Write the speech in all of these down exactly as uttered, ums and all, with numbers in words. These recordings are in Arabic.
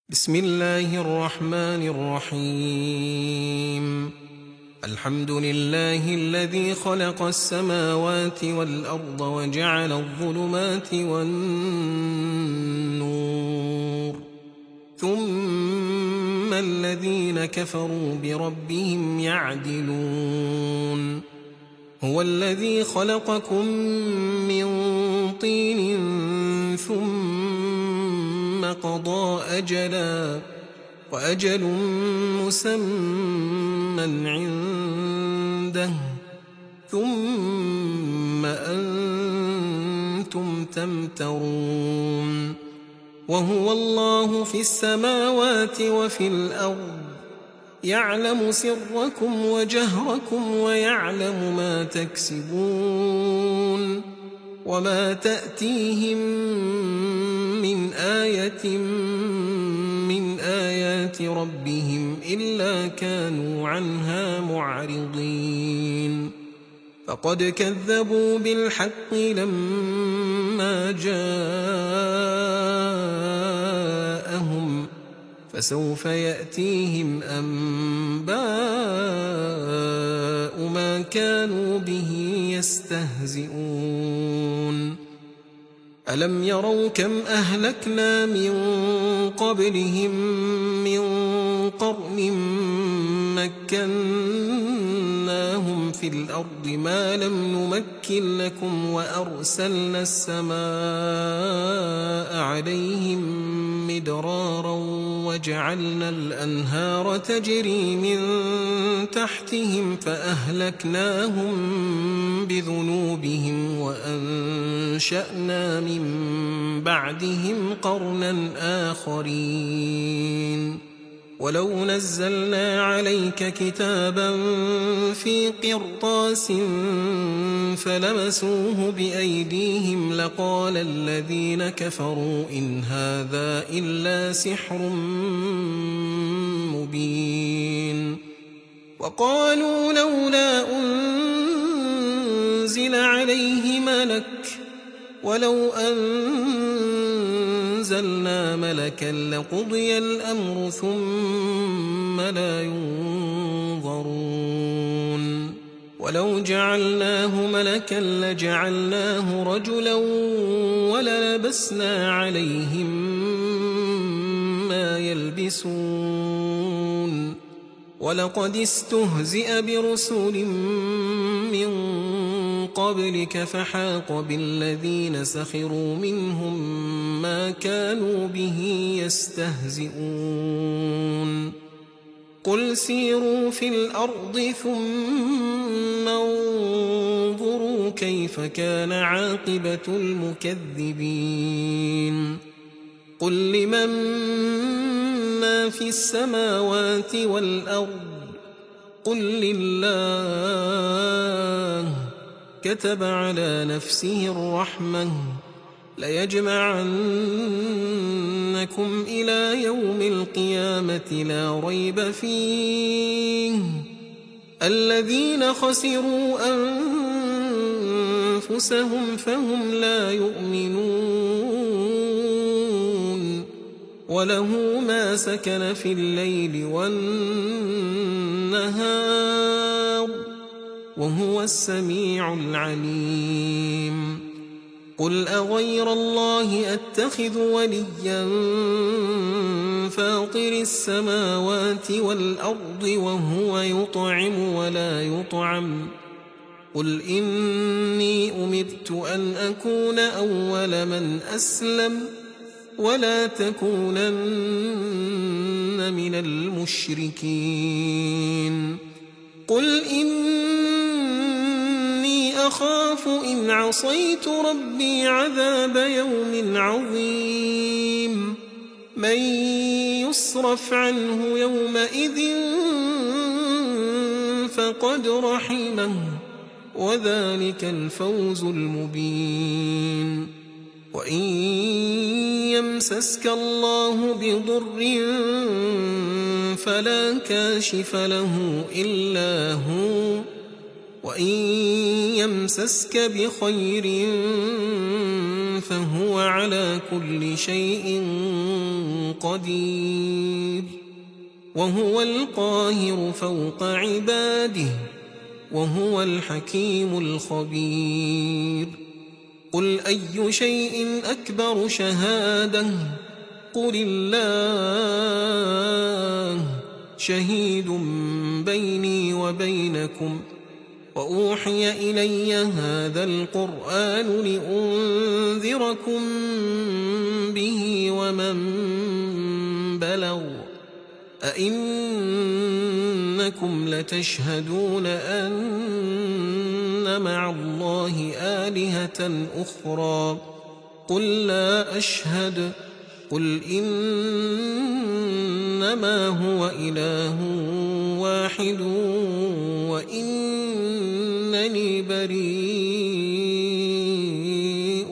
بسم الله الرحمن الرحيم. الحمد لله الذي خلق السماوات والأرض وجعل الظلمات والنور، ثم الذين كفروا بربهم يعدلون. هو الذي خلقكم من طين ثم قضى أجلا وأجل مسمى عنده ثم أنتم تمترون. وهو الله في السماوات وفي الأرض، يعلم سركم وجهركم ويعلم ما تكسبون. وما تأتيهم من آية من آيات ربهم إلا كانوا عنها معرضين. فقد كذبوا بالحق لما جاءهم، فسوف يأتيهم أنباء ما كانوا به يستهزئون. ألم يروا كم أهلكنا من قبلهم من قرن مكناهم في الأرض ما لم نمكن لكم، وأرسلنا السماء عليهم مدرارا وجعلنا الأنهار تجري من تحتهم فأهلكناهم بذنوبهم وأنشأنا من بعدهم قرنا آخرين. ولو نزلنا عليك كتابا في قرطاس فلمسوه بأيديهم لقال الذين كفروا إن هذا إلا سحر مبين. وقالوا لولا أنزل عليه ملك، ولو أنزلنا ملكا لقضي الأمر ثم لا ينظرون. ولو جعلناه ملكا لجعلناه رجلا وللبسنا عليهم ما يلبسون. ولقد استهزئ برسل من قبلك فحاق بالذين سخروا منهم ما كانوا به يستهزئون. قل سيروا في الأرض ثم انظروا كيف كان عاقبة المكذبين. قل لمن ما في السماوات والأرض قل لله. كتب على نفسه الرحمة ليجمعنكم إلى يوم القيامة لا ريب فيه. الذين خسروا أنفسهم فهم لا يؤمنون. وله ما سكن في الليل والنهار وهو السميع العليم. قل أغير الله أتخذ وليا فاطر السماوات والأرض وهو يطعم ولا يطعم. قل إني أمرت أن أكون أول من أسلم ولا تكونن من المشركين. قل إني أخاف إن عصيت ربي عذاب يوم عظيم. من يصرف عنه يومئذ فقد رحمه وذلك الفوز المبين. وإن يمسسك الله بضر فلا كاشف له إلا هو، وإن يمسسك بخير فهو على كل شيء قدير وهو القاهر فوق عباده وهو الحكيم الخبير قل أي شيء أكبر شهادة قل الله شهيد بيني وبينكم وأوحي إلي هذا القرآن لأنذركم به ومن بلغ أئنكم لتشهدون أن مع الله آلهة أخرى قل لا أشهد قل إنما هو إله واحد وإنني بريء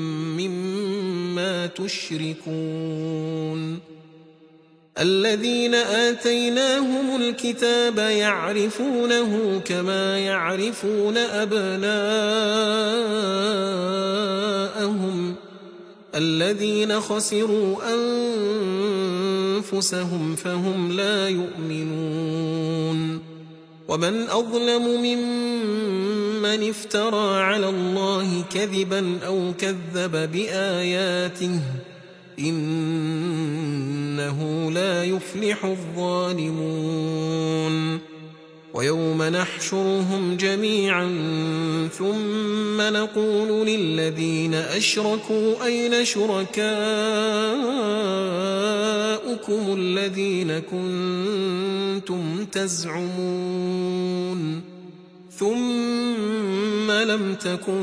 مما تشركون الذين آتيناهم الكتاب يعرفونه كما يعرفون أبناءهم الذين خسروا أنفسهم فهم لا يؤمنون ومن أظلم ممن افترى على الله كذبا أو كذب بآياته إنه لا يفلح الظالمون ويوم نحشرهم جميعا ثم نقول للذين أشركوا أين شركاؤكم الذين كنتم تزعمون ثم لم تكن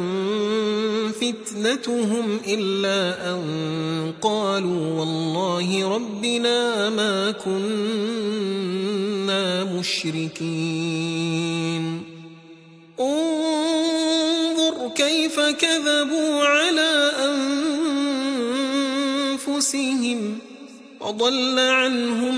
فتنتهم إلا أن قالوا والله ربنا ما كنا مشركين انظر كيف كذبوا على أنفسهم وضل عنهم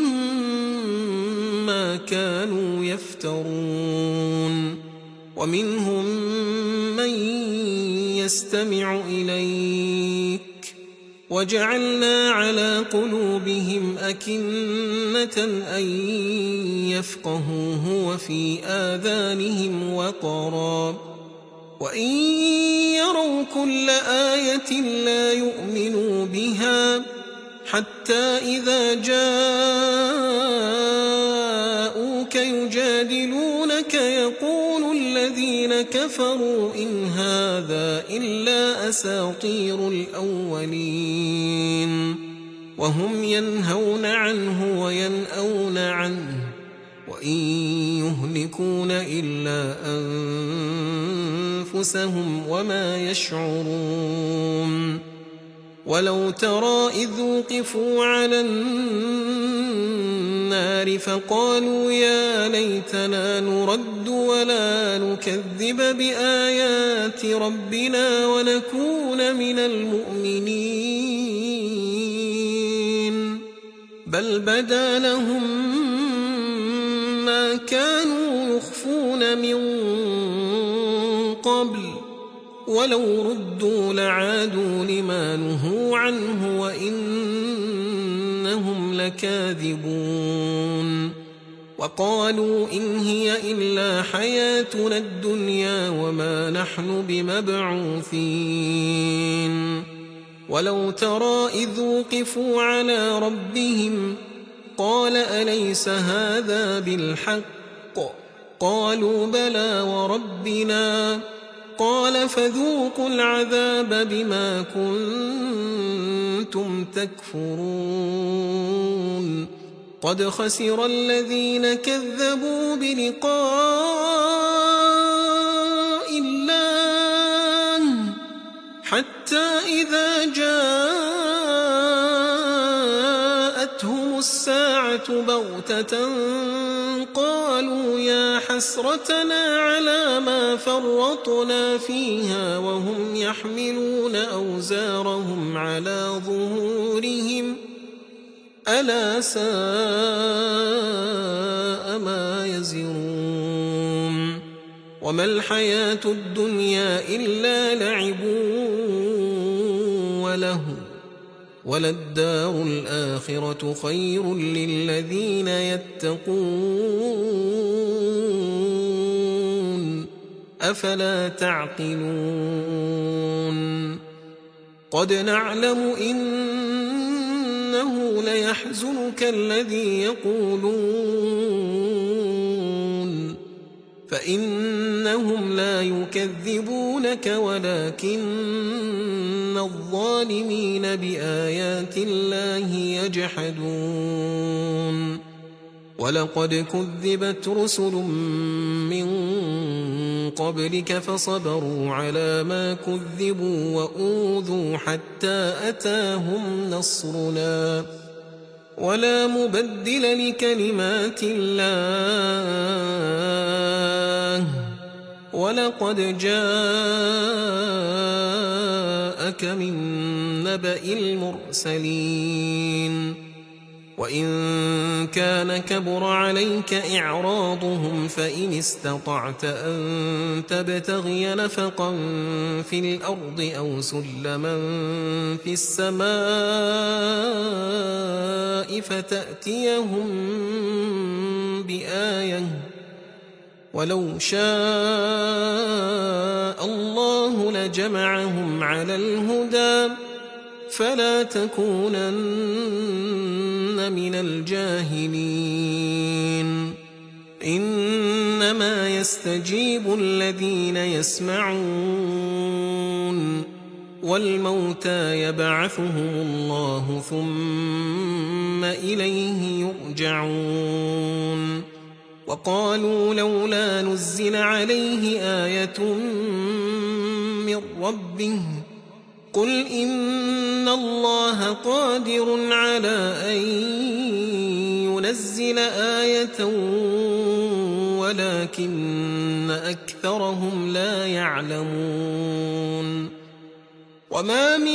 ما كانوا يفترون ومنهم من يستمع إليك وجعلنا على قلوبهم أكنة أن يفقهوه وفي آذانهم وقرا وإن يروا كل آية لا يؤمنوا بها حتى إذا جاءوك يجادلونك يقول الذين كفروا إن هذا إلا أساطير الأولين وهم ينهون عنه وينأون عنه وإن يهلكون إلا أنفسهم وما يشعرون ولو ترى إذ وقفوا على النار فقالوا يا ليتنا نرد ولا نكذب بآيات ربنا ونكون من المؤمنين بل بدا لهم ما كانوا يخفون من قبل ولو ردوا لعادوا لما نهوا عنه وإنهم لكاذبون وقالوا إن هي إلا حياتنا الدنيا وما نحن بمبعوثين ولو ترى إذ وقفوا على ربهم قال أليس هذا بالحق قالوا بلى وربنا قال فذوقوا العذاب بما كنتم تكفرون قد خسر الذين كذبوا بلقاء الله حتى إذا جاءتهم الساعة بغتة قالوا يا حسرتنا على ما فرطنا فيها وهم يحملون أوزارهم على ظهورهم ألا ساء ما يزرون وما الحياة الدنيا إلا لعب وَلَهْوٍ وَلَلدَّارُ الْآخِرَةُ خَيْرٌ لِّلَّذِينَ يَتَّقُونَ أَفَلَا تَعْقِلُونَ قَدْ نَعْلَمُ إِنَّهُ لَيَحْزُنُكَ الَّذِي يَقُولُونَ فَإِنَّهُمْ لَا يُكَذِّبُونَكَ وَلَكِنَّ الظَّالِمِينَ بِآيَاتِ اللَّهِ يَجْحَدُونَ وَلَقَدْ كُذِّبَتْ رُسُلٌ مِّن قَبْلِكَ فَصَبَرُوا عَلَىٰ مَا كُذِّبُوا وَأُوذُوا حَتَّىٰ أَتَاهُمْ نَصْرُنَا وَلَا مُبَدِّلَ لِكَلِمَاتِ اللَّهِ وَلَقَدْ جَاءَكَ مِن نَّبَإِ الْمُرْسَلِينَ وَإِن كَانَ كَبُرَ عَلَيْكَ إِعْرَاضُهُمْ فَإِنِ اسْتَطَعْتَ أَن تَبْتَغِيَ نَفَقًا فِي الْأَرْضِ أَوْ سُلَّمًا فِي السَّمَاءِ فَتَأْتِيَهُم بِآيَةٍ وَلَوْ شَاءَ اللَّهُ لَجَمَعَهُمْ عَلَى الْهُدَىٰ فَلَا تَكُونَنَّ مِنَ الْجَاهِلِينَ إِنَّمَا يَسْتَجِيبُ الَّذِينَ يَسْمَعُونَ وَالْمَوْتَىٰ يَبْعَثُهُمُ اللَّهُ ثُمَّ إِلَيْهِ يُرْجَعُونَ وَقَالُوا لَوْلَا نُزِّلَ عَلَيْهِ آيَةٌ مِّن رَّبِّهِ قُلْ إِنَّ اللَّهَ قَادِرٌ عَلَىٰ أَن يُنَزِّلَ آيَةً وَلَٰكِنَّ أَكْثَرَهُمْ لَا يَعْلَمُونَ وَمَا مِن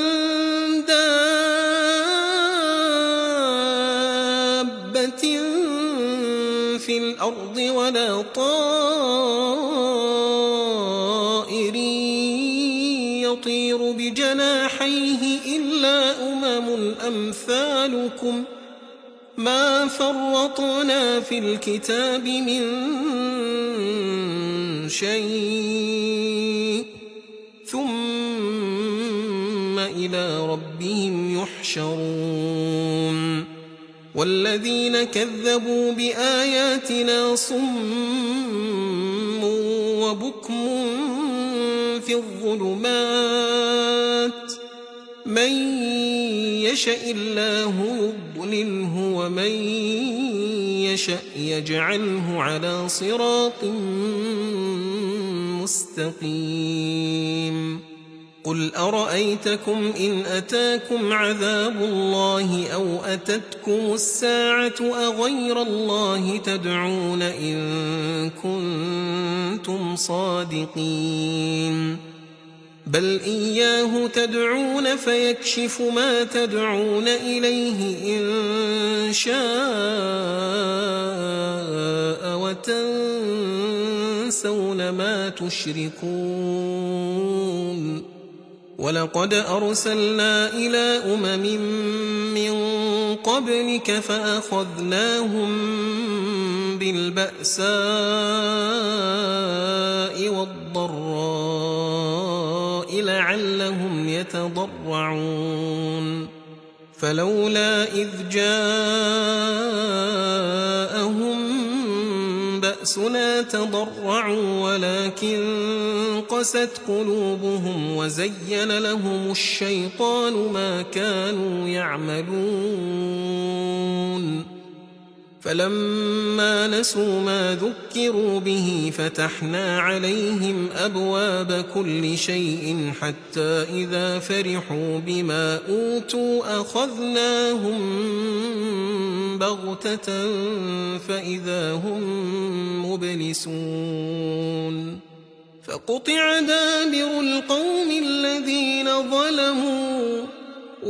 دَابَّةٍ فِي الْأَرْضِ وَلَا طَائِرٍ يَطِيرُ بِجَنَاحَيْهِ إِلَّا أُمَمٌ أَمْثَالُكُم مَّا فَرَّطْنَا فِي الْكِتَابِ مِن شَيْءٍ ثُمَّ إِلَىٰ رَبِّهِمْ يُحْشَرُونَ وَالَّذِينَ كَذَّبُوا بِآيَاتِنَا صُمٌّ وَبُكْمٌ فِي الظُّلُمَاتِ مَن يَشَإِ اللَّهُ يُضْلِلْهُ وَمَن يَشَأْ يَجْعَلْهُ عَلَىٰ صِرَاطٍ مُّسْتَقِيمٍ قُلْ أَرَأَيْتَكُمْ إِنْ أَتَاكُمْ عَذَابُ اللَّهِ أَوْ أَتَتْكُمُ السَّاعَةُ أَغَيْرَ اللَّهِ تَدْعُونَ إِن كُنتُمْ صَادِقِينَ بَلْ إِيَّاهُ تَدْعُونَ فَيَكْشِفُ مَا تَدْعُونَ إِلَيْهِ إِن شَاءَ وَتَنسَوْنَ مَا تُشْرِكُونَ وَلَقَدْ أَرْسَلْنَا إِلَىٰ أُمَمٍ مِّن قَبْلِكَ فَأَخَذْنَاهُم بِالْبَأْسَاءِ وَالضَّرَّاءِ لَعَلَّهُمْ يَتَضَرَّعُونَ فَلَوْلَا إِذْ جَاءَهُم بَأْسُنَا تَضَرَّعُوا وَلَٰكِن قَسَتْ قُلُوبُهُمْ وَزَيَّنَ لَهُمُ الشَّيْطَانُ مَا كَانُوا يَعْمَلُونَ فَلَمَّا نَسُوا مَا ذُكِّرُوا بِهِ فَتَحْنَا عَلَيْهِمْ أَبْوَابَ كُلِّ شَيْءٍ حَتَّىٰ إِذَا فَرِحُوا بِمَا أُوتُوا أَخَذْنَاهُم بَغْتَةً فَإِذَا هُم مُّبْلِسُونَ فَقُطِعَ دَابِرُ الْقَوْمِ الَّذِينَ ظَلَمُوا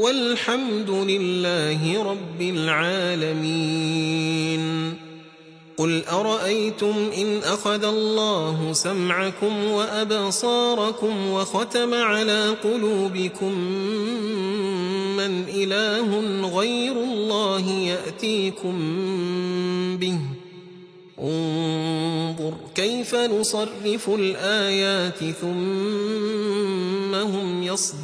وَالْحَمْدُ لِلَّهِ رَبِّ الْعَالَمِينَ قل أرأيتم إن أخذ الله سمعكم وأبصاركم وختم على قلوبكم من إله غير الله يأتيكم به انظر كيف نصرف الآيات ثم هم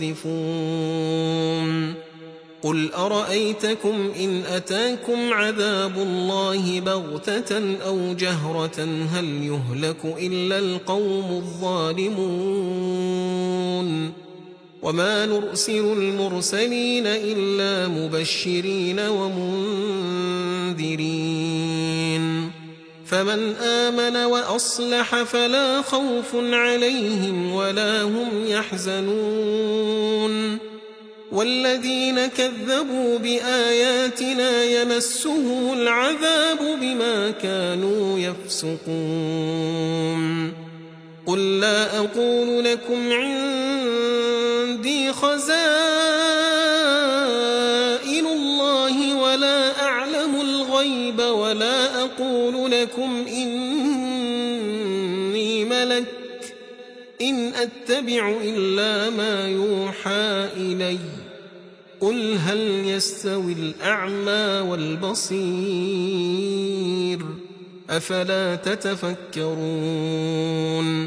يصدفون قل أرأيتكم إن أتاكم عذاب الله بغتة أو جهرة هل يهلك إلا القوم الظالمون وما نرسل المرسلين إلا مبشرين ومنذرين فمن آمن وأصلح فلا خوف عليهم ولا هم يحزنون والذين كذبوا بآياتنا يمسهم العذاب بما كانوا يفسقون قل لا أقول لكم عندي خزائن الله ولا أعلم الغيب ولا أقول لكم إني ملك إن أتبع إلا ما يوحى إلي قل هل يستوي الأعمى والبصير أفلا تتفكرون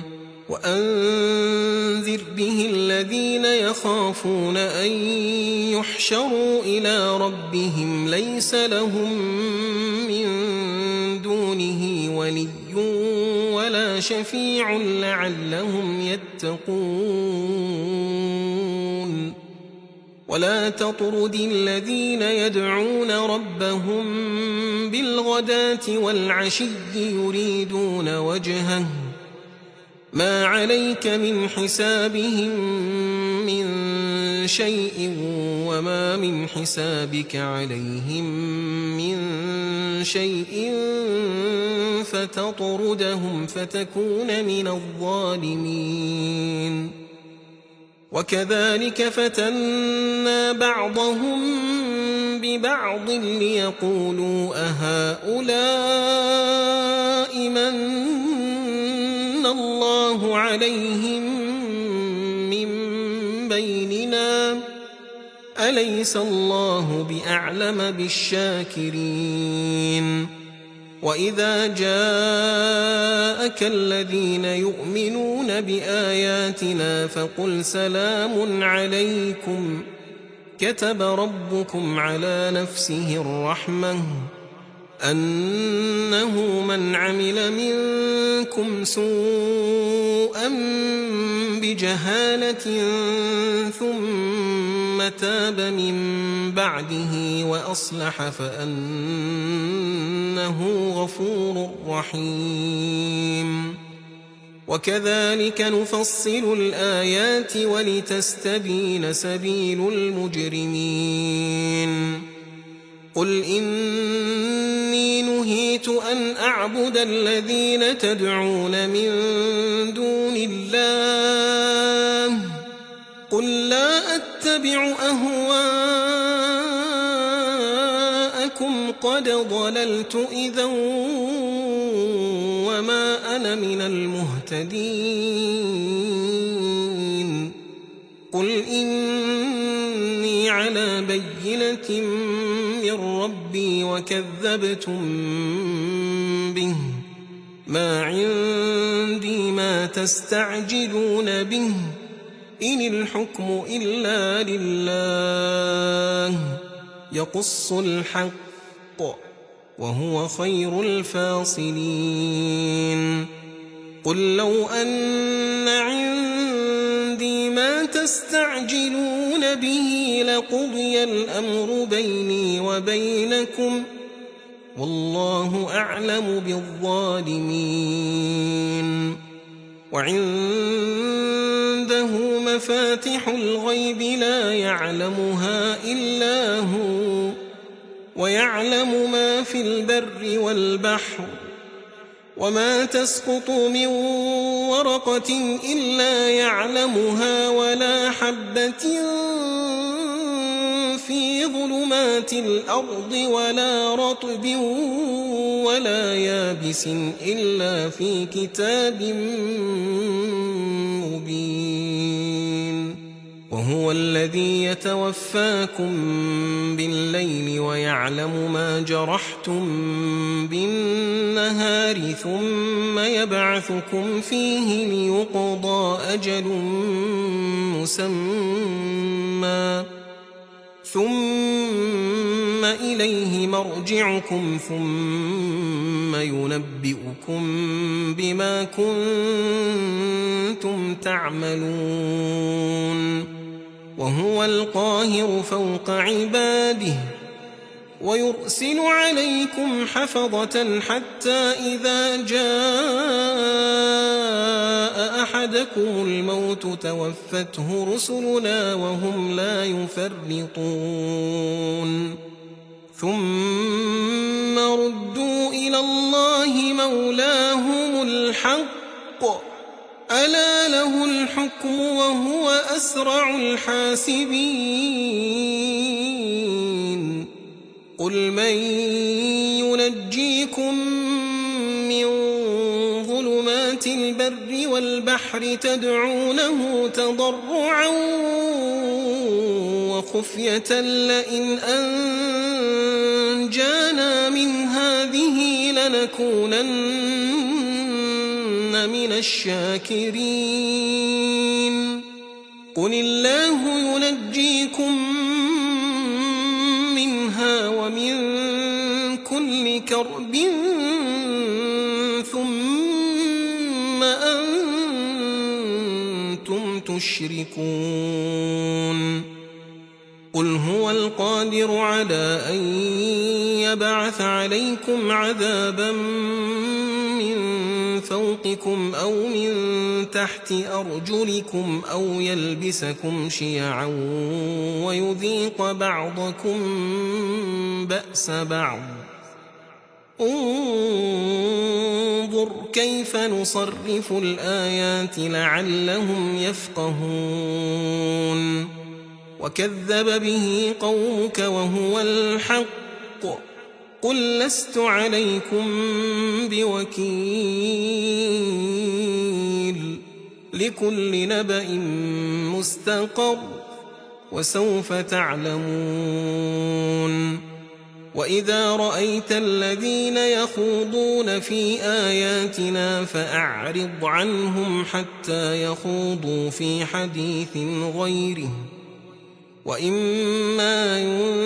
وأنذر به الذين يخافون أن يحشروا إلى ربهم ليس لهم من دونه ولي ولا شفيع لعلهم يتقون ولا تطرد الذين يدعون ربهم بالغداة والعشي يريدون وجهه ما عليك من حسابهم من شيء وما من حسابك عليهم من شيء فتطردهم فتكون من الظالمين وكذلك فتنا بعضهم ببعض ليقولوا أهؤلاء من الله عليهم من بيننا أليس الله بأعلم بالشاكرين وإذا جاءك الذين يؤمنون بآياتنا فقل سلام عليكم كتب ربكم على نفسه الرحمة أنه من عمل منكم سوءا بجهالة ثم تاب من بعده وأصلح فأنه غفور رحيم وكذلك نفصل الآيات ولتستبين سبيل المجرمين قل إني نهيت أن أعبد الذين تدعون من دون الله قل لا أتبع أهواءكم قد ضللت إذا وما أنا من المهتدين قل إني على بينة من ربي وكذبتم به ما عندي ما تستعجلون به إن الحكم إلا لله يقص الحق وهو خير الفاصلين قل لو أن عندي ما تستعجلون به لقضي الأمر بيني وبينكم والله أعلم بالظالمين وعنده مفاتح الغيب لا يعلمها إلا هو ويعلم ما في البر والبحر وما تسقط من ورقة إلا يعلمها ولا حبة في في ظلمات الأرض ولا رطب ولا يابس إلا في كتاب مبين. وهو الذي يتوفاكم بالليل ويعلم ما جرحتم بالنهار ثم يبعثكم فيه ليقضى أجل مسمى ثم إليه مرجعكم ثم ينبئكم بما كنتم تعملون. وهو القاهر فوق عباده ويرسل عليكم حفظة حتى إذا جاء أحدكم الموت توفته رسلنا وهم لا يفرطون ثم ردوا إلى الله مولاهم الحق ألا له الحكم وهو أسرع الحاسبين. قل من ينجيكم من ظلمات البر والبحر تدعونه تضرعا وخفية لئن أنجانا من هذه لنكونن من الشاكرين. قل الله ينجيكم منها ومن كل كرب ثم أنتم تشركون. قل هو القادر على أن يبعث عليكم عذابا من فوقكم أو من تحت أرجلكم أو يلبسكم شيعا ويذيق بعضكم بأس بعض. انظر كيف نصرف الآيات لعلهم يفقهون. وكذب به قومك وهو الحق قل لست عليكم بوكيل لكل نبأ مستقر وسوف تعلمون. وإذا رأيت الذين يخوضون في آياتنا فأعرض عنهم حتى يخوضوا في حديث غيره وإما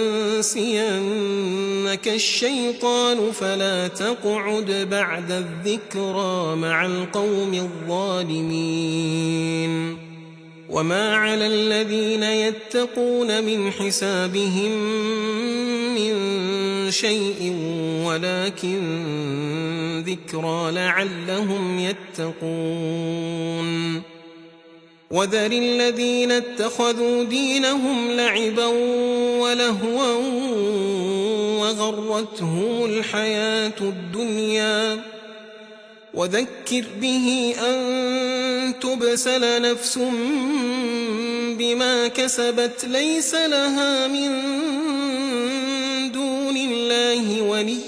ينسينك الشيطان فلا تقعد بعد الذكرى مع القوم الظالمين. وما على الذين يتقون من حسابهم من شيء ولكن ذكرى لعلهم يتقون. وذر الذين اتخذوا دينهم لعبا ولهوا وغرتهم الحياة الدنيا وذكر به أن تبسل نفس بما كسبت ليس لها من دون الله ولي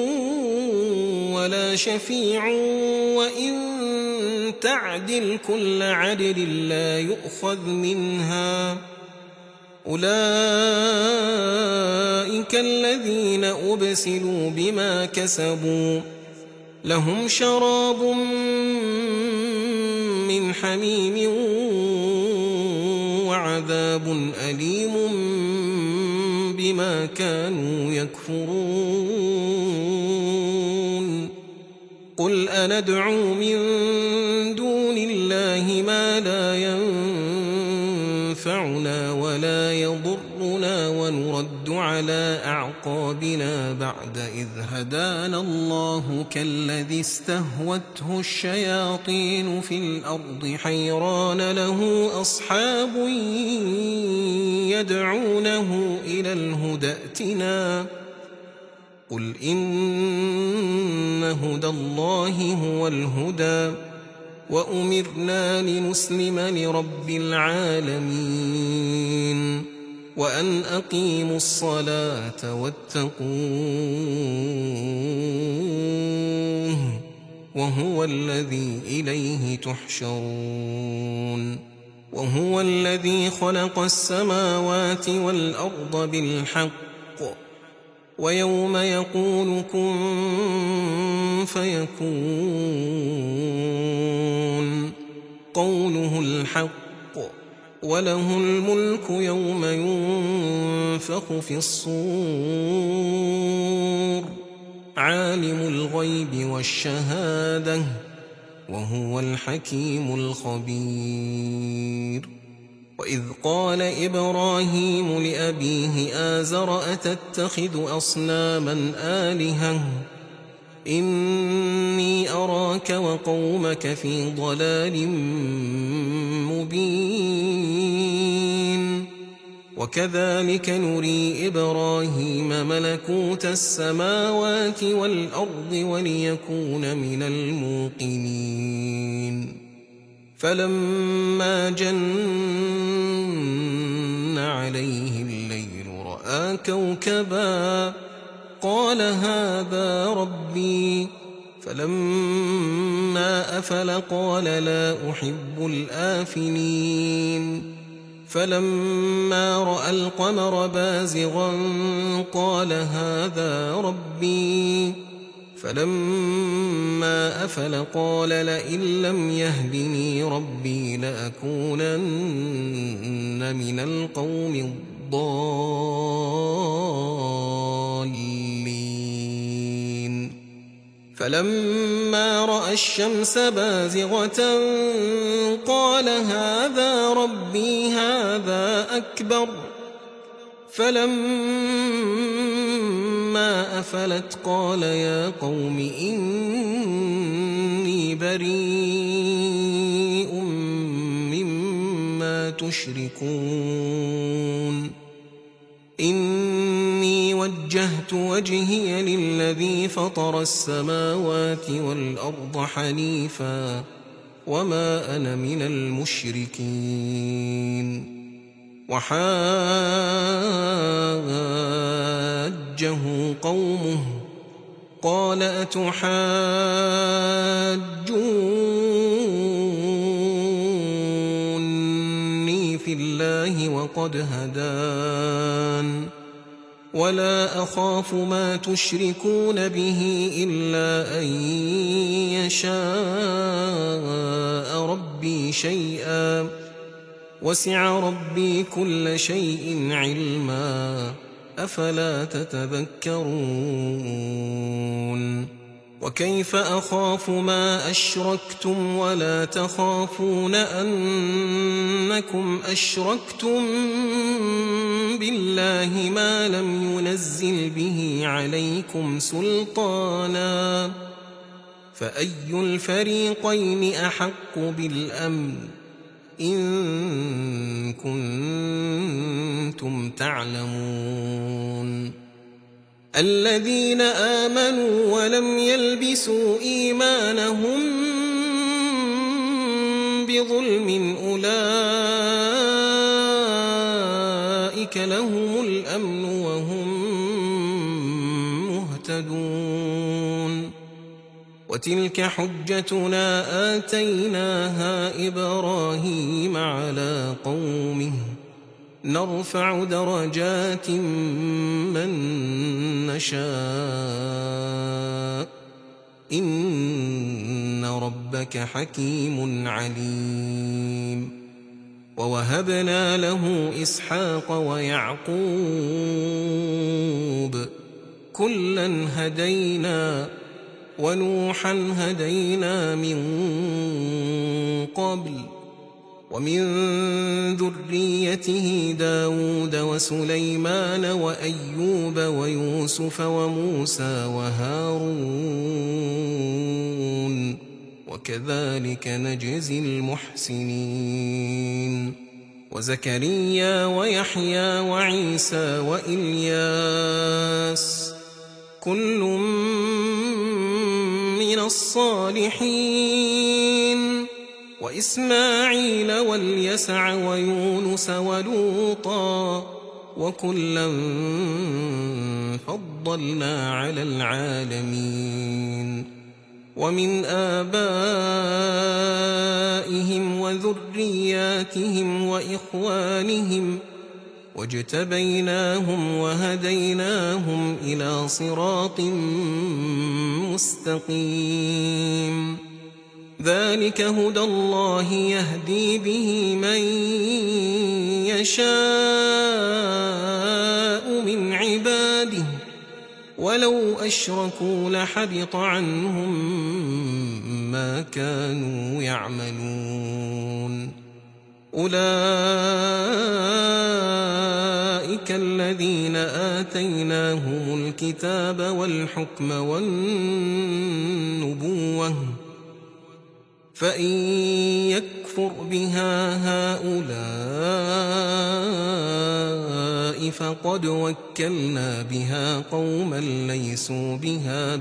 ولا شفيع وإن تعدل كل عدل لا يؤخذ منها. أولئك الذين أبسلوا بما كسبوا لهم شراب من حميم وعذاب أليم بما كانوا يكفرون. قل أندعو من دون الله ما لا ينفعنا ولا يضرنا ونرد على أعقابنا بعد إذ هدانا الله كالذي استهوته الشياطين في الأرض حيران له أصحاب يدعونه إلى الهدى ائتنا. قل إن هدى الله هو الهدى وأمرنا لنسلم لرب العالمين. وأن أقيموا الصلاة واتقوه وهو الذي إليه تحشرون وهو الذي خلق السماوات والأرض بالحق ويوم يقول كن فيكون قوله الحق وله الملك يوم ينفخ في الصور عالم الغيب والشهادة وهو الحكيم الخبير وإذ قال إبراهيم لأبيه آزر أتتخذ أصناما آلهة إني أراك وقومك في ضلال مبين وكذلك نري إبراهيم ملكوت السماوات والأرض وليكون من الموقنين فلما جن عليه الليل رأى كوكبا قال هذا ربي فلما أفل قال لا أحب الآفلين فلما رأى القمر بازغا قال هذا ربي فلما أفل قال لئن لم يهدني ربي لأكونن من القوم الضالين فلما رأى الشمس بازغة قال هذا ربي هذا أكبر فلما أفلت قال يا قوم إني بريء مما تشركون إني وجهت وجهي للذي فطر السماوات والأرض حنيفا وما أنا من المشركين وحاجه قومه قال أتحاجوني في الله وقد هدان ولا أخاف ما تشركون به إلا أن يشاء ربي شيئا وسع ربي كل شيء علما أفلا تتذكرون وكيف أخاف ما أشركتم ولا تخافون أنكم أشركتم بالله ما لم ينزل به عليكم سلطانا فأي الفريقين أحق بالأمن إن كنتم تعلمون الذين آمنوا ولم يلبسوا إيمانهم بظلم أولئك لهم الأمن وهم مهتدون وتلك حجتنا آتيناها إبراهيم على قومه نرفع درجات من نشاء إن ربك حكيم عليم ووهبنا له إسحاق ويعقوب كلا هدينا ونوحا هدينا من قبل ومن ذريته داود وسليمان وأيوب ويوسف وموسى وهارون وكذلك نجزي المحسنين وزكريا ويحيى وعيسى وإلياس كل من الصالحين وإسماعيل واليسع ويونس ولوطا وكلا فضلنا على العالمين ومن آبائهم وذرياتهم وإخوانهم واجتبيناهم وهديناهم إلى صراط مستقيم ذلك هدى الله يهدي به من يشاء من عباده ولو أشركوا لحبط عنهم ما كانوا يعملون أولئك الذين آتيناهم الكتاب والحكم والنبوة فإن يكفر بها هؤلاء فقد وكلنا بها قوما ليسوا بها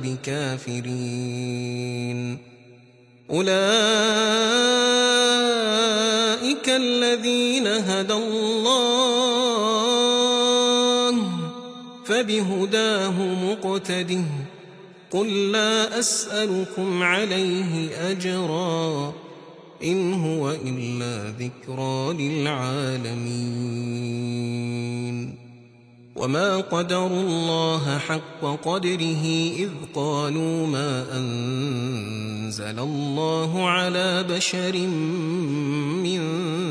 بكافرين أولئك الذين هدى الله فبهداه مقتده قل لا أسألكم عليه أجرا إن هو إلا ذكرى للعالمين وما قدروا الله حق قدره إذ قالوا ما أنزل الله على بشر من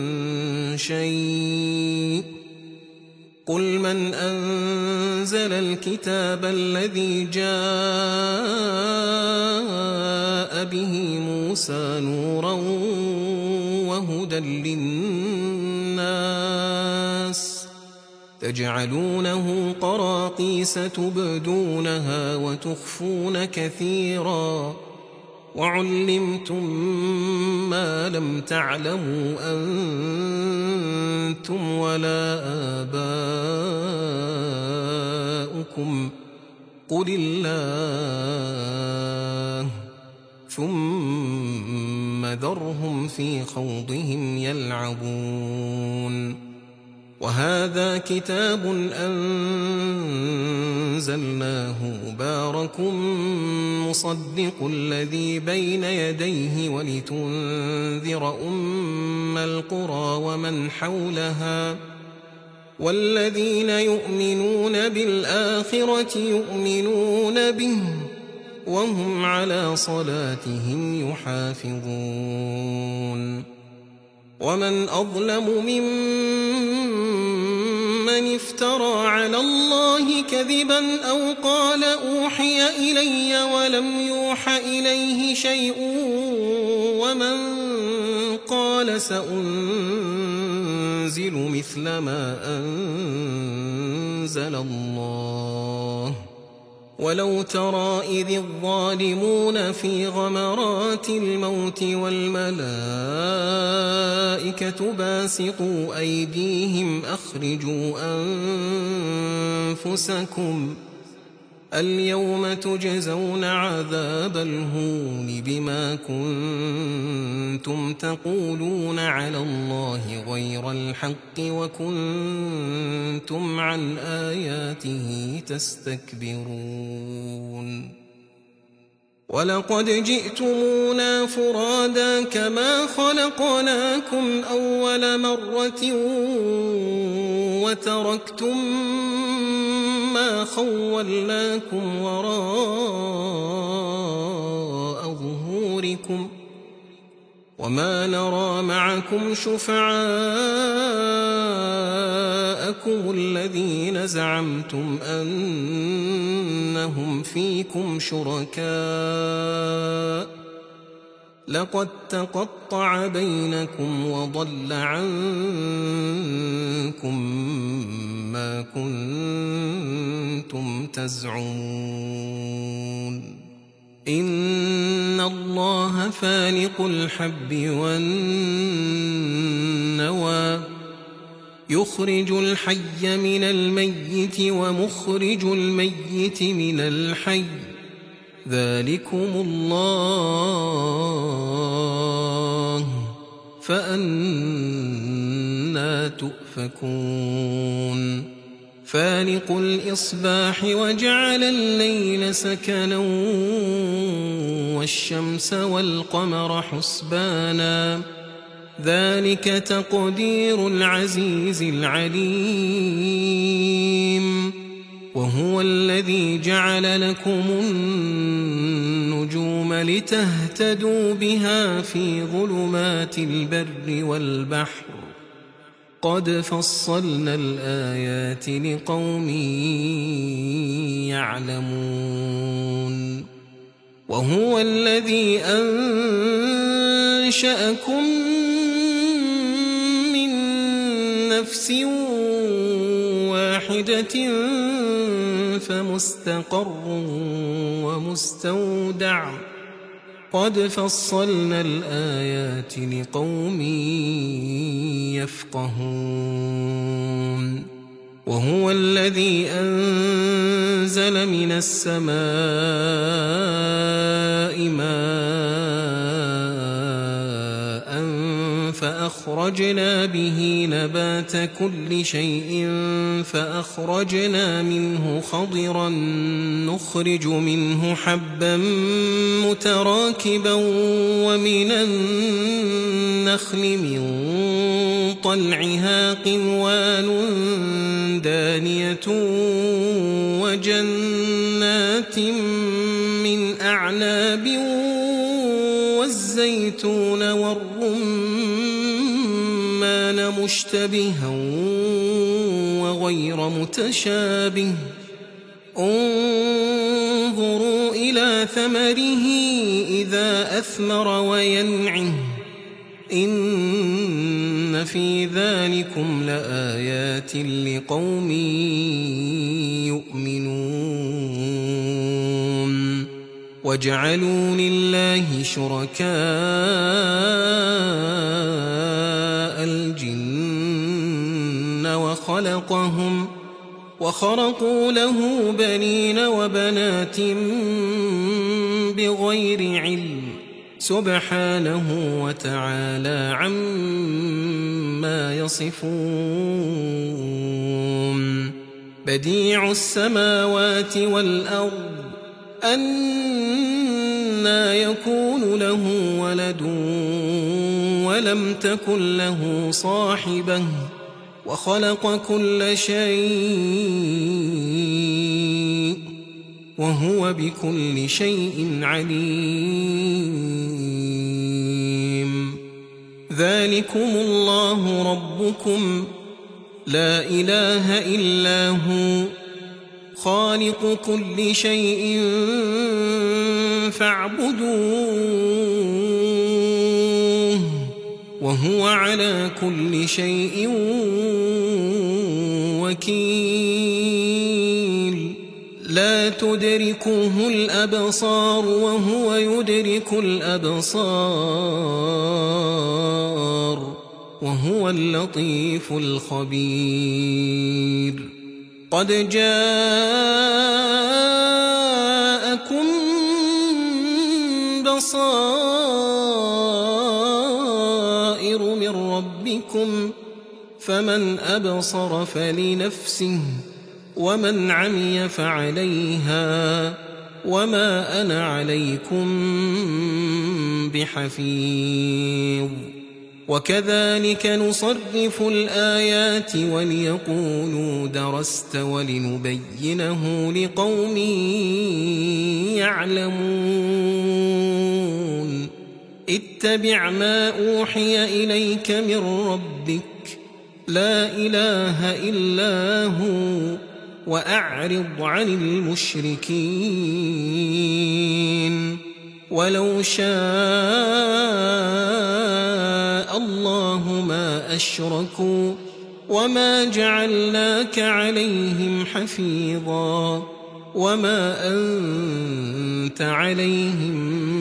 شيء قل من أنزل الكتاب الذي جاء به موسى نورا وهدى للناس تجعلونه قراطيس تبدونها وتخفون كثيرا وعلمتم ما لم تعلموا أنتم ولا آباؤكم قل الله ثم ذرهم في خوضهم يلعبون وهذا كتاب أنزلناه مبارك مصدق الذي بين يديه ولتنذر أم القرى ومن حولها والذين يؤمنون بالآخرة يؤمنون به وهم على صلاتهم يحافظون ومن أظلم ممن افترى على الله كذبا أو قال أوحي إلي ولم يوح إليه شيء ومن قال سأنزل مثل ما أنزل الله ولو ترى إذ الظالمون في غمرات الموت والملائكة باسطوا أيديهم أخرجوا أنفسكم اليوم تجزون عذاب الهون بما كنتم تقولون على الله غير الحق وكنتم عن آياته تستكبرون ولقد جئتمونا فرادا كما خلقناكم أول مرة وتركتم ما خولناكم وراء ظهوركم وما نرى معكم شفعاءكم الذين زعمتم أنهم فيكم شركاء لقد تقطع بينكم وضل عنكم ما كنتم تزعمون إن الله فالق الحب والنوى يخرج الحي من الميت ومخرج الميت من الحي ذلكم الله فأنى تؤفكون فالق الإصباح وجعل الليل سكنا والشمس والقمر حسبانا ذلك تقدير العزيز العليم وهو الذي جعل لكم النجوم لتهتدوا بها في ظلمات البر والبحر قد فصلنا الآيات لقوم يعلمون وهو الذي أنشأكم من نفس واحدة فمستقر ومستودع قد فصلنا الآيات لقوم يفقهون وهو الذي أنزل من السماء ماء فأخرجنا به نبات كل شيء فأخرجنا منه خضرا نخرج منه حبا متراكبا ومن النخل من طلعها قنوان دانية وجنات من أعناب والزيتون والرمان مشتبها وغير متشابه انظروا إلى ثمره إذا أثمر وينعه إن في ذلكم لآيات لقوم يؤمنون وجعلوا لله شركاء الجن وخلقهم وخرقوا له بنين وبنات بغير علم سبحانه وتعالى عما يصفون بديع السماوات والأرض أنى يكون له ولد ولم تكن له صاحبة وخلق كل شيء وهو بكل شيء عليم ذلكم الله ربكم لا إله إلا هو خالق كل شيء فاعبدوه وهو على كل شيء وكيل لا تدركه الأبصار وهو يدرك الأبصار وهو اللطيف الخبير قد جاءكم بصائر من ربكم فمن أبصر فلنفسه ومن عمي فعليها وما أنا عليكم بحفيظ وكذلك نصرف الآيات وليقولوا درست ولنبينه لقوم يعلمون اتبع ما أوحي إليك من ربك لا إله إلا هو وأعرض عن المشركين ولو شاء الله ما أشركوا وما جعلناك عليهم حفيظا وما أنت عليهم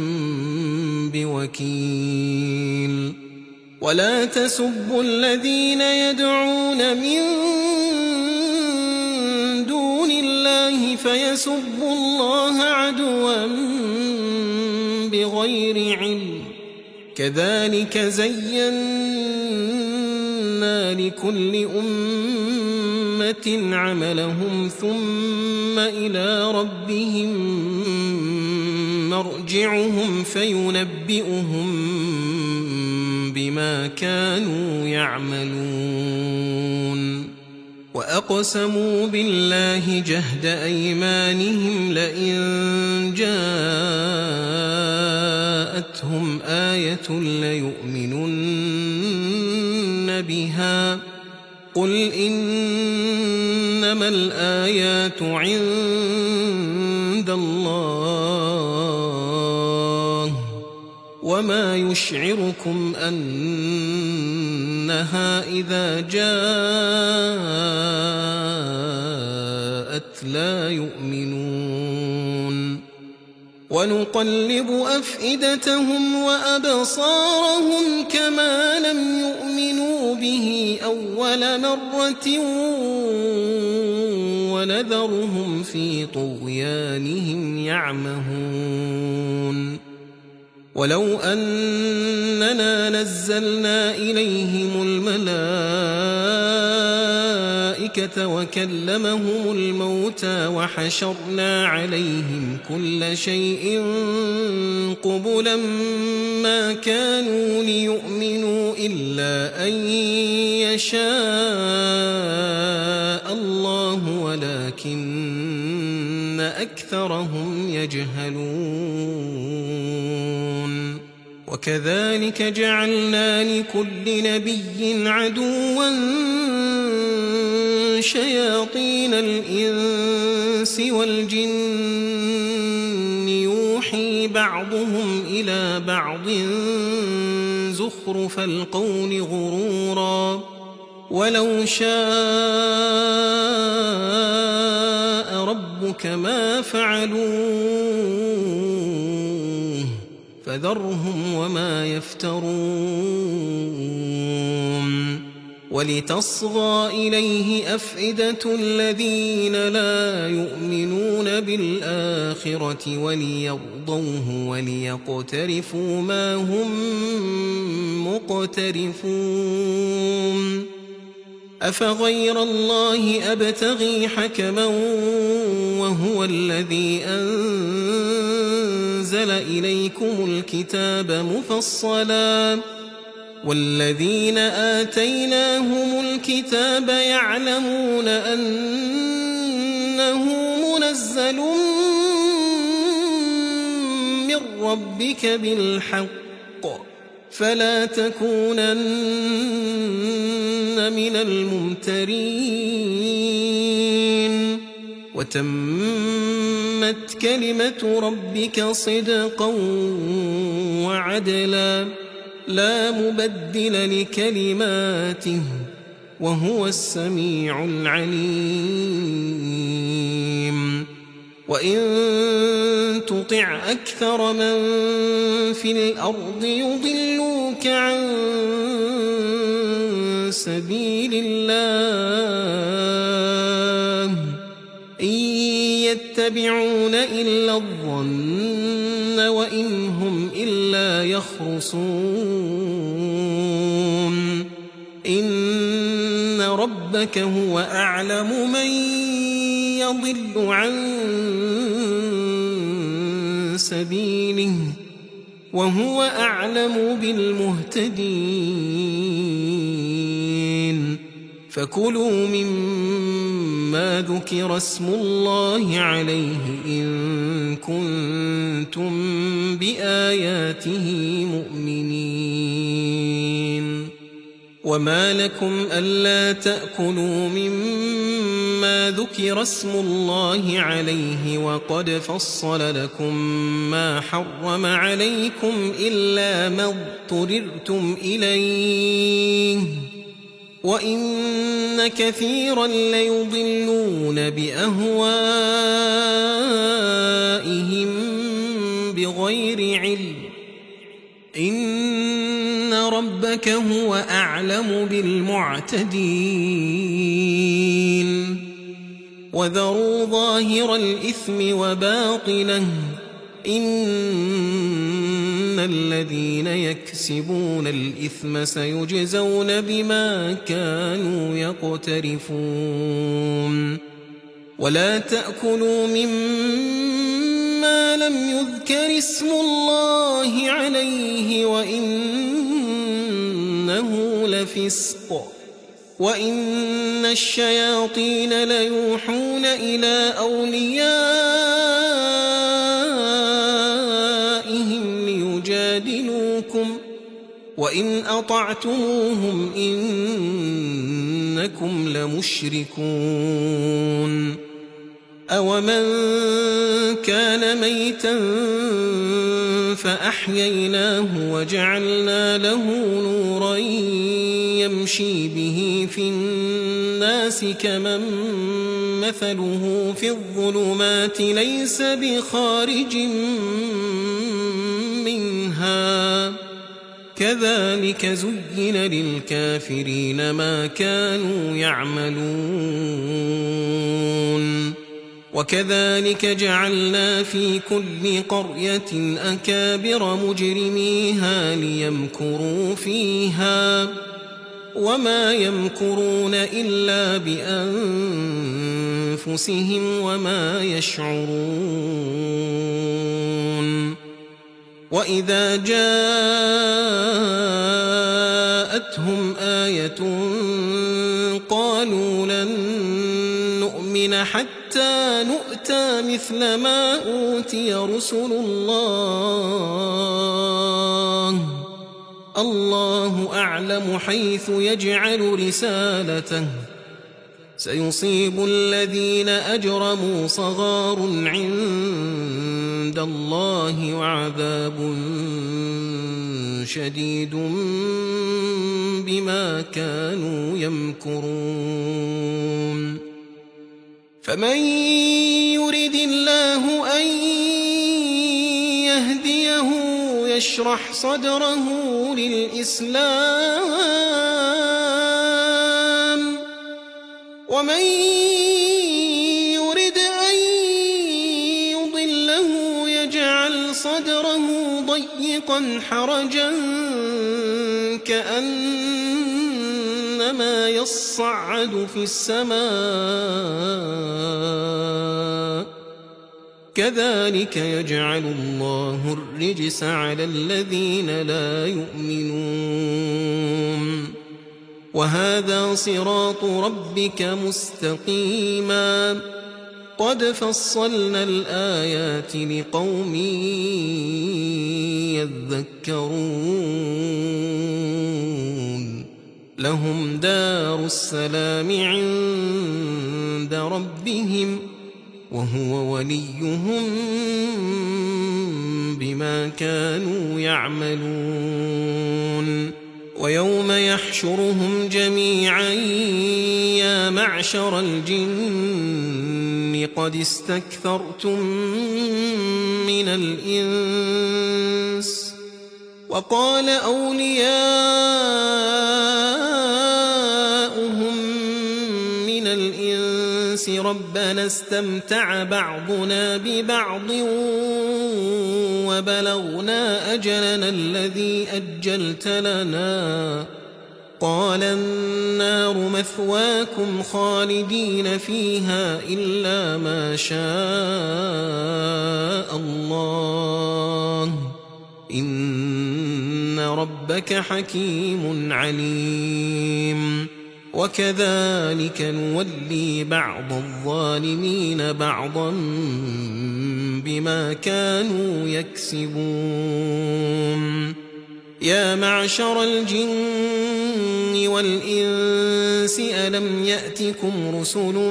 بوكيل ولا تسبوا الذين يدعون من دون الله فيسبوا الله عدوا بغير علم كذلك زينا لكل أمة أمة عملهم ثم إلى ربهم مرجعهم فينبئهم بما كانوا يعملون وأقسموا بالله جهد أيمانهم لئن جاءتهم آية ليؤمنن بها قل إنما الآيات عند الله وما يشعركم أنها إذا جاءت لا يؤمنون ونقلب أفئدتهم وأبصارهم كما لم يؤمنوا به أول مرة ونذرهم في طغيانهم يعمهون ولو أننا نزلنا إليهم الملائكة وكلمهم الموتى وحشرنا عليهم كل شيء قبلا ما كانوا ليؤمنوا إلا أن يشاء الله ولكن أكثرهم يجهلون وكذلك جعلنا لكل نبي عدوا شياطين الإنس والجن يوحي بعضهم إلى بعض زخرف القول غرورا ولو شاء ربك ما فعلوه فذرهم وما يفترون ولتصغى إليه أفئدة الذين لا يؤمنون بالآخرة وليرضوه وليقترفوا ما هم مقترفون أفغير الله أبتغي حكما وهو الذي أنزل إليكم الكتاب مفصلا والذين آتيناهم الكتاب يعلمون أنه منزل من ربك بالحق فلا تكونن من الممترين وتمت كلمة ربك صدقا وعدلا لا مبدل لكلماته وهو السميع العليم وإن تطع أكثر من في الأرض يضلوك عن سبيل الله إن يتبعون إلا الظن وإن هم إلا يخرصون إن ربك هو أعلم من يضل عن سبيله وهو أعلم بالمهتدين فكلوا مما ذكر اسم الله عليه إن كنتم بآياته مؤمنين وما لكم ألا تأكلوا مما ذكر اسم الله عليه وقد فصل لكم ما حرم عليكم إلا ما اضطررتم إليه وإن كثيرا ليضلون بأهوائهم بغير علم إن ربك هو أعلم بالمعتدين وذروا ظاهر الإثم وباطنه إن الذين يكسبون الإثم سيجزون بما كانوا يقترفون ولا تأكلوا مما لم يذكر اسم الله عليه وإنه لفسق وإن الشياطين ليوحون إلى أوليائهم ليجادلوكم وإن أطعتموهم إنكم لمشركون أومن كان ميتا فأحييناه وجعلنا له نورا يمشي به في الناس كمن مثله في الظلمات ليس بخارج منها كذلك زين للكافرين ما كانوا يعملون وكذلك جعلنا في كل قرية أكابر مجرميها ليمكروا فيها وما يمكرون إلا بأنفسهم وما يشعرون وإذا جاءتهم آية قالوا لن نؤمن حتى نؤتى مثل ما أوتي رسل الله الله أعلم حيث يجعل رسالته سيصيب الذين أجرموا صغار عند الله وعذاب شديد بما كانوا يمكرون فمن يرد الله أن يهديه يشرح صدره للإسلام ومن يرد أن يضله يجعل صدره ضيقا حرجا كأنما يصعد في السماء كذلك يجعل الله الرجس على الذين لا يؤمنون وهذا صراط ربك مستقيما قد فصلنا الآيات لقوم يذكرون لهم دار السلام عند ربهم وهو وليهم بما كانوا يعملون ويوم يحشرهم جميعا يا معشر الجن قد استكثرتم من الإنس وقال أولياؤهم من الإنس ربنا استمتع بعضنا ببعض وبلغنا أجلنا الذي أجلت لنا قال النار مثواكم خالدين فيها إلا ما شاء الله إن ربك حكيم عليم وكذلك نولي بعض الظالمين بعضا بما كانوا يكسبون يا معشر الجن والإنس ألم يأتكم رسل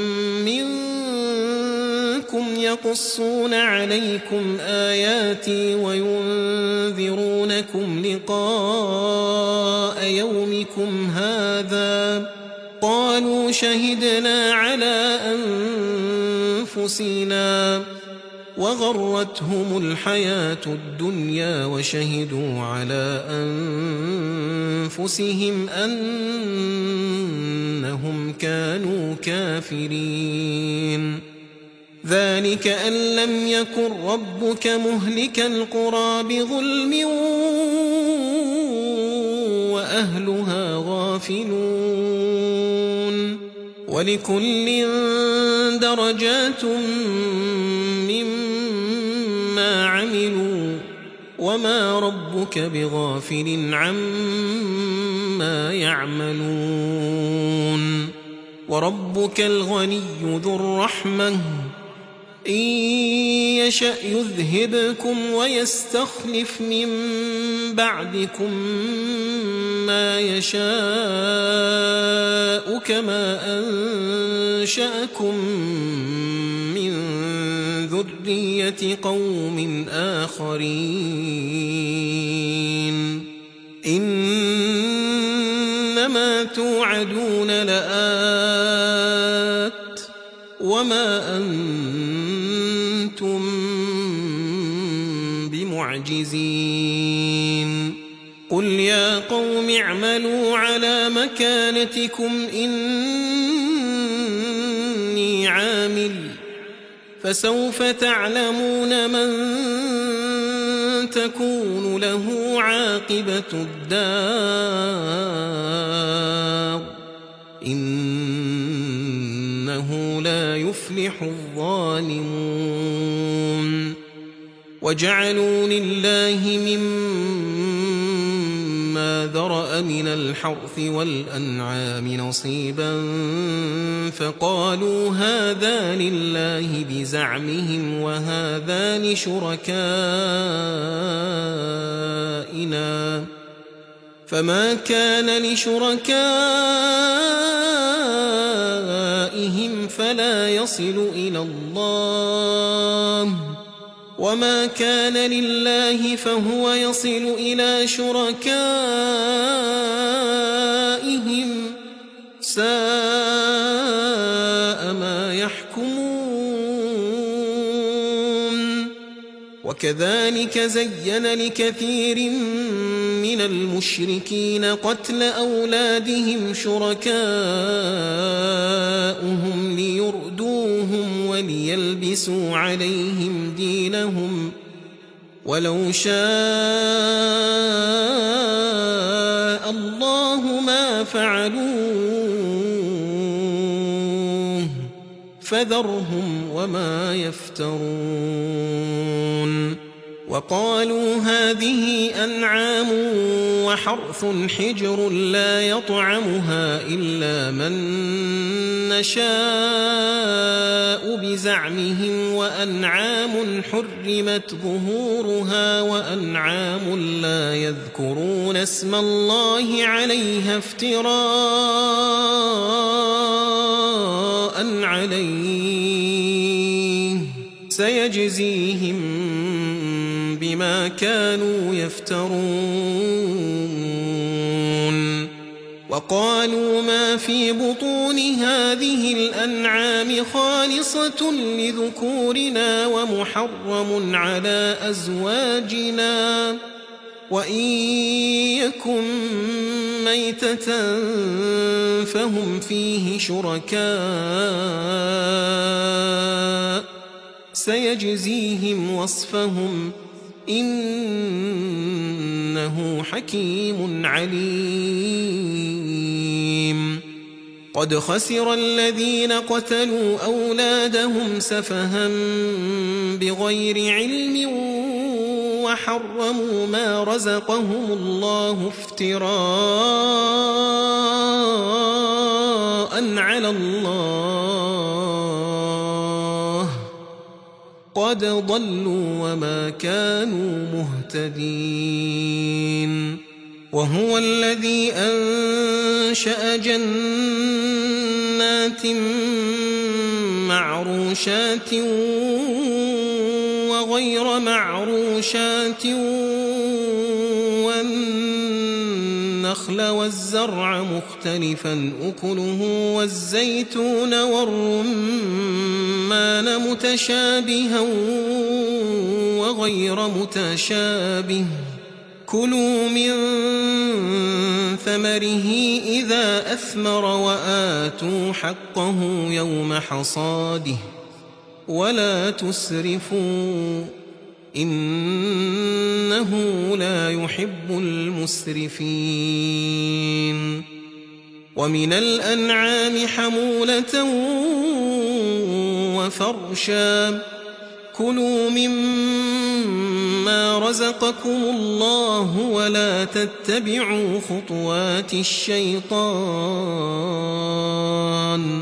منكم يقصون عليكم آياتي وينذرونكم لقاء يومكم هذا قالوا شهدنا على أنفسنا وغرتهم الحياة الدنيا وشهدوا على أنفسهم أنهم كانوا كافرين ذلك أن لم يكن ربك مهلك القرى بظلم وأهلها غافلون ولكل درجات مما عملوا وما ربك بغافل عما يعملون وربك الغني ذو الرحمة إن يشأ يذهبكم ويستخلف من بعدكم ما يشاء كما أنشأكم من ذرية قوم آخرين إنما توعدون لآت وما أنتم بمعجزين قل يا قوم اعملوا على مكانتكم إني عامل فسوف تعلمون من تكون له عاقبة الدار إنه لا يفلح الظالمون وجعلوا لله مما ذرأ من الحرث والأنعام نصيبا فقالوا هذا لله بزعمهم وهذا لشركائنا فما كان لشركائهم فلا يصل إلى الله وما كان لله فهو يصل إلى شركائهم ساء ما يحكمون وكذلك زين لكثير من المشركين قتل أولادهم شركاؤهم ليردوهم وليلبسوا عليهم دينهم ولو شاء الله ما فعلوه فذرهم وما يفترون وقالوا هذه أنعام وحرث حجر لا يطعمها إلا من نشاء بزعمهم وأنعام حرمت ظهورها وأنعام لا يذكرون اسم الله عليها افتراء عليه سيجزيهم بما كانوا يفترون وقالوا ما في بطون هذه الأنعام خالصة لذكورنا ومحرم على أزواجنا وإن يكن ميتة فهم فيه شركاء سيجزيهم وصفهم إنه حكيم عليم قد خسر الذين قتلوا أولادهم سفها بغير علم وحرموا ما رزقهم الله افتراء على الله قد ضلوا وما كانوا مهتدين وهو الذي أنشأ جنات معروشات وغير معروشات والنخل والزرع مختلفا أكله والزيتون والرمان متشابها وغير متشابه كلوا من ثمره إذا أثمر وآتوا حقه يوم حصاده ولا تسرفوا إنه لا يحب المسرفين ومن الأنعام حمولة وفرشا كلوا مما رزقكم الله ولا تتبعوا خطوات الشيطان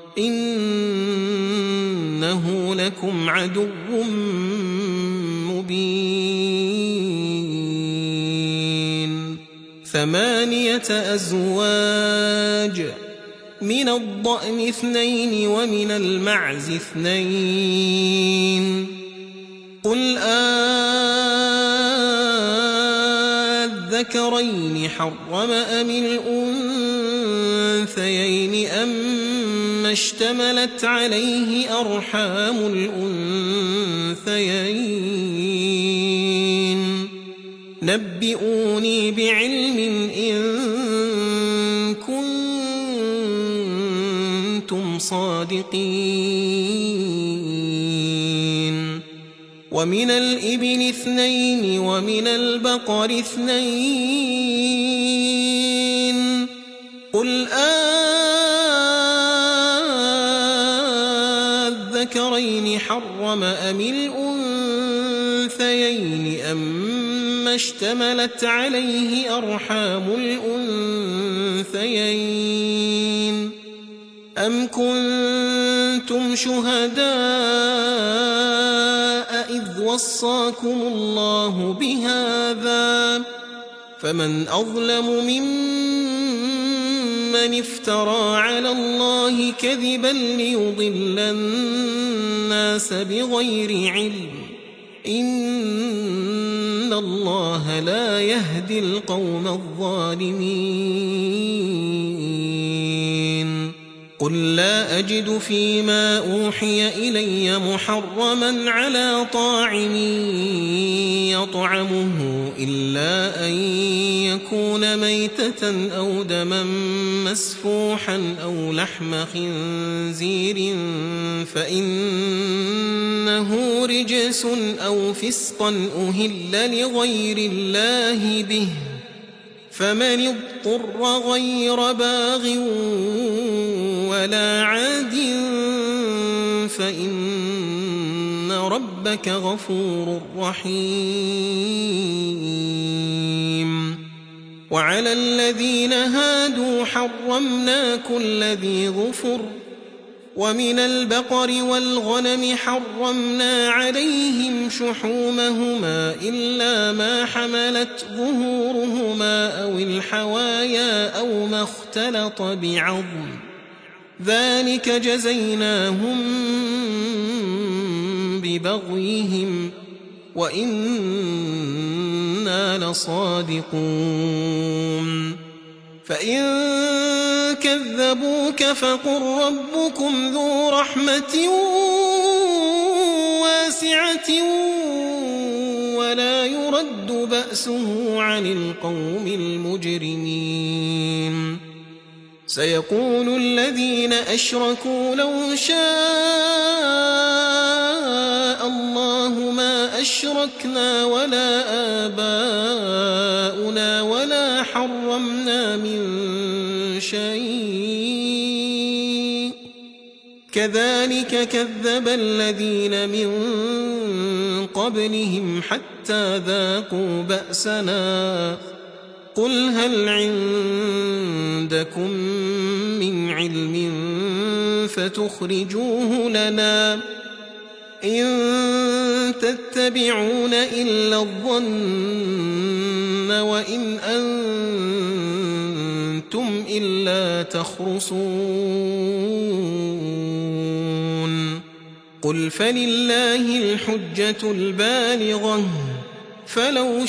إنه لكم عدو مبين ثمانية أزواج من الضأن اثنين ومن المعز اثنين قل أذكرين حرم أم الأنثيين أما اشتملت عليه أرحام الأنثيين نبئوني بعلم إن كنتم صادقين ومن الإبل اثنين ومن البقر اثنين قل أذكرين حرم أم الأنثيين أما اشتملت عليه أرحام الأنثيين أم كنتم شهداء إذ وصاكم الله بهذا فمن أظلم ممن افترى على الله كذبا ليضل الناس بغير علم إن الله لا يهدي القوم الظالمين قل لا أجد فيما أوحي إلي محرما على طاعم يطعمه إلا أن يكون ميتة أو دما مسفوحا أو لحم خنزير فإنه رجس أو فسقا أهل لغير الله به فمن اضطر غير باغ ولا عاد فإن ربك غفور رحيم وعلى الذين هادوا حرمنا كل ذي ظفر ومن البقر والغنم حرمنا عليهم شحومهما إلا ما حملت ظهورهما أو الحوايا أو ما اختلط بعظم ذلك جزيناهم ببغيهم وإنا لصادقون فإن كذبوك فقل ربكم ذو رحمة واسعة ولا يرد بأسه عن القوم المجرمين سيقول الذين أشركوا لو شاء الله ما أشركنا ولا آباؤنا ولا حرمنا من شيء كذلك كذب الذين من قبلهم حتى ذاقوا بأسنا قل هل عندكم من علم فتخرجوه لنا إن تتبعون إلا الظن وإن أنتم إلا تخرصون قل فلله الحجة البالغة فلو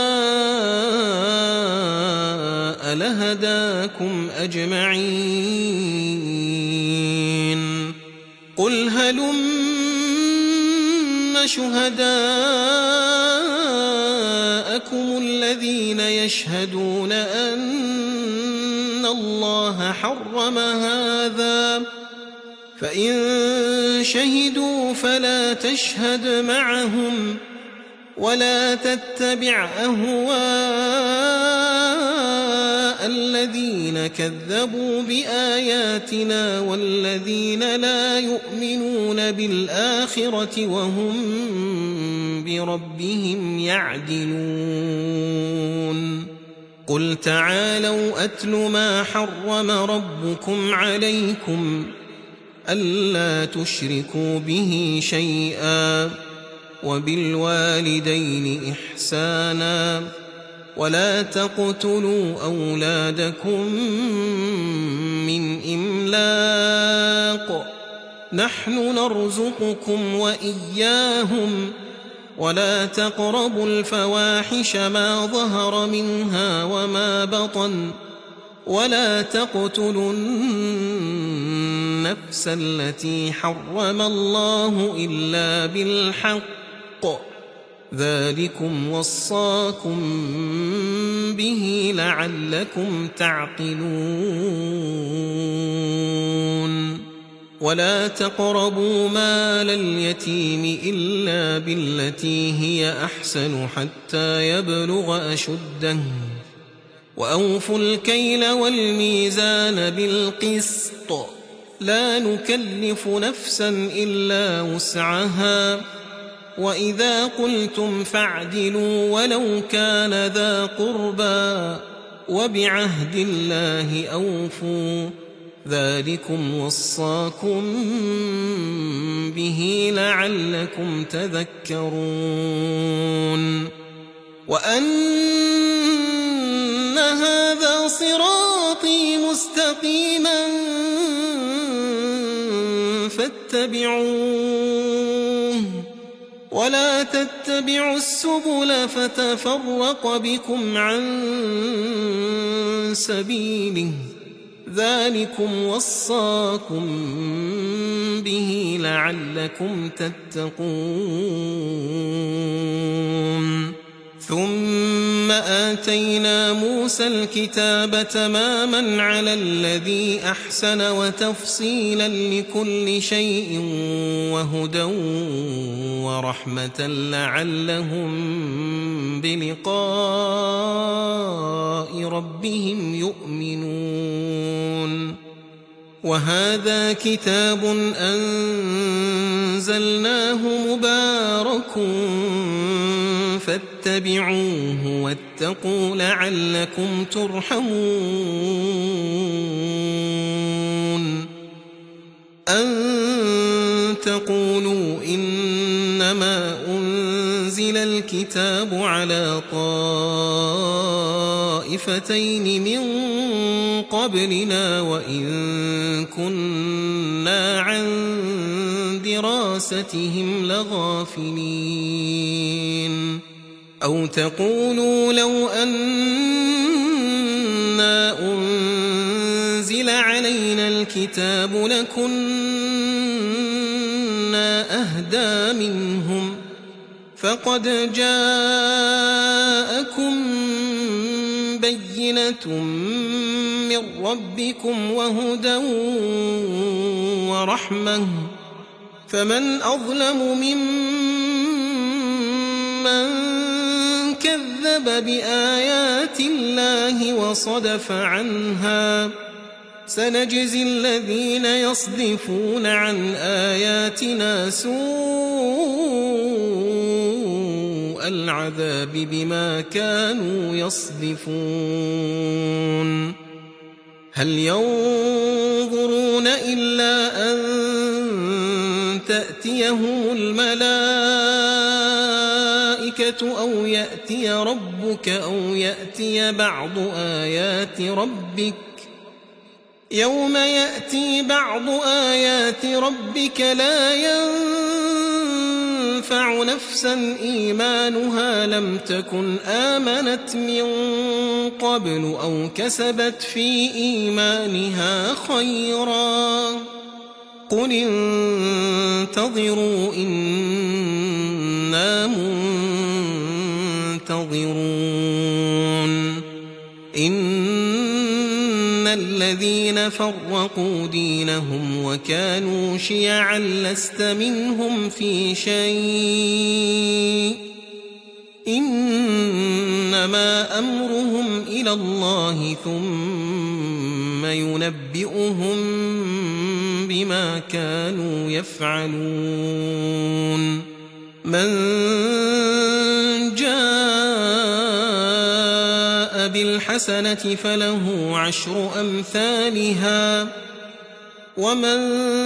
شاء لهداكم أجمعين قل هلم شهداءكم الذين يشهدون أن الله حرم هذا فإن شهدوا فلا تشهد معهم ولا تتبع أهواء الذين كذبوا بآياتنا والذين لا يؤمنون بالآخرة وهم بربهم يعدلون قل تعالوا أتل ما حرم ربكم عليكم ألا تشركوا به شيئا وبالوالدين إحسانا ولا تقتلوا أولادكم من إملاق نحن نرزقكم وإياهم ولا تقربوا الفواحش ما ظهر منها وما بطن ولا تقتلوا النفس التي حرم الله إلا بالحق ذلكم وصاكم به لعلكم تعقلون ولا تقربوا مال اليتيم إلا بالتي هي أحسن حتى يبلغ أشده وأوفوا الكيل والميزان بالقسط لا نكلف نفسا إلا وسعها وإذا قلتم فاعدلوا ولو كان ذا قربى وبعهد الله أوفوا ذلكم وصاكم به لعلكم تذكرون وأن هذا صراطي مستقيما فاتبعوه ولا تتبعوا السبل فتفرق بكم عن سبيله ذلكم وصاكم به لعلكم تتقون ثم آتينا موسى الكتاب تماما على الذي أحسن وتفصيلا لكل شيء وهدى ورحمة لعلهم بلقاء ربهم يؤمنون وهذا كتاب أنزلناه مبارك فاتبعوه واتقوا لعلكم ترحمون أن تقولوا إنما أنزل الكتاب على طائفتين من قبلنا وإن كنا عن دراستهم لغافلين أو تقولوا لو أنا أنزل علينا الكتاب لكنا أهدى منهم فقد جاءكم بينة من ربكم وهدى ورحمة فمن أظلم ممن كذب بآيات الله وصدف عنها سنجزي الذين يصدفون عن آياتنا سوء العذاب بما كانوا يصدفون هل ينظرون إلا أن تأتيهم الملائكة أو يأتي ربك أو يأتي بعض آيات ربك يوم يأتي بعض آيات ربك لا ينفع نفسا إيمانها لم تكن آمنت من قبل أو كسبت في إيمانها خيرا قل انتظروا إنا منتظرون إن الذين فرقوا دينهم وكانوا شيعا لست منهم في شيء إنما أمرهم إلى الله ثم ينبئهم بما كانوا يفعلون من جاء بالحسنة فله عشر أمثالها ومن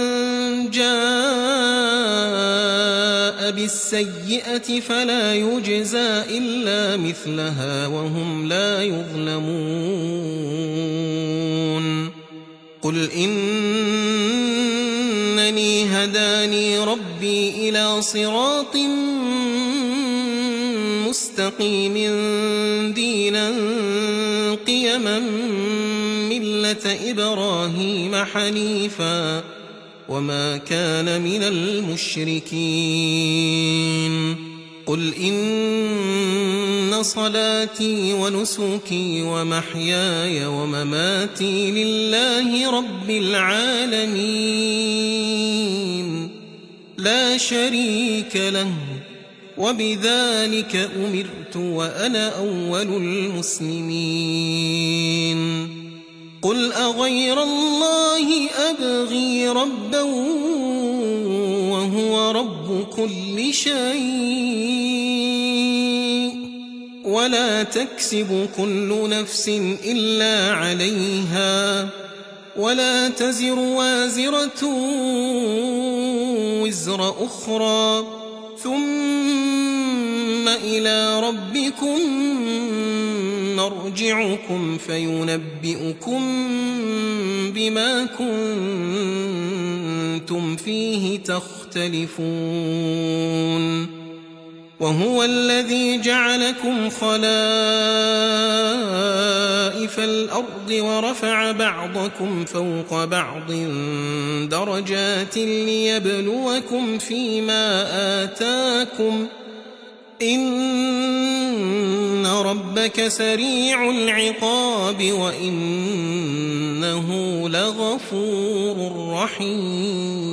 جاء بالسيئة فلا يجزى إلا مثلها وهم لا يظلمون قل إنني هداني ربي إلى صراط مستقيم دينا قيما ملة إبراهيم حنيفا وما كان من المشركين قل إن صلاتي ونسكي ومحياي ومماتي لله رب العالمين لا شريك له وبذلك أمرت وأنا أول المسلمين قل أغير الله أبغي ربا وهو رب كل شيء ولا تكسب كل نفس إلا عليها ولا تزر وازرة وزر أخرى ثم إلى ربكم مرجعكم فينبئكم بما كنتم فيه تختلفون وهو الذي جعلكم خلائف الأرض ورفع بعضكم فوق بعض درجات ليبلوكم فيما آتاكم إن ربك سريع العقاب وإنه لغفور رحيم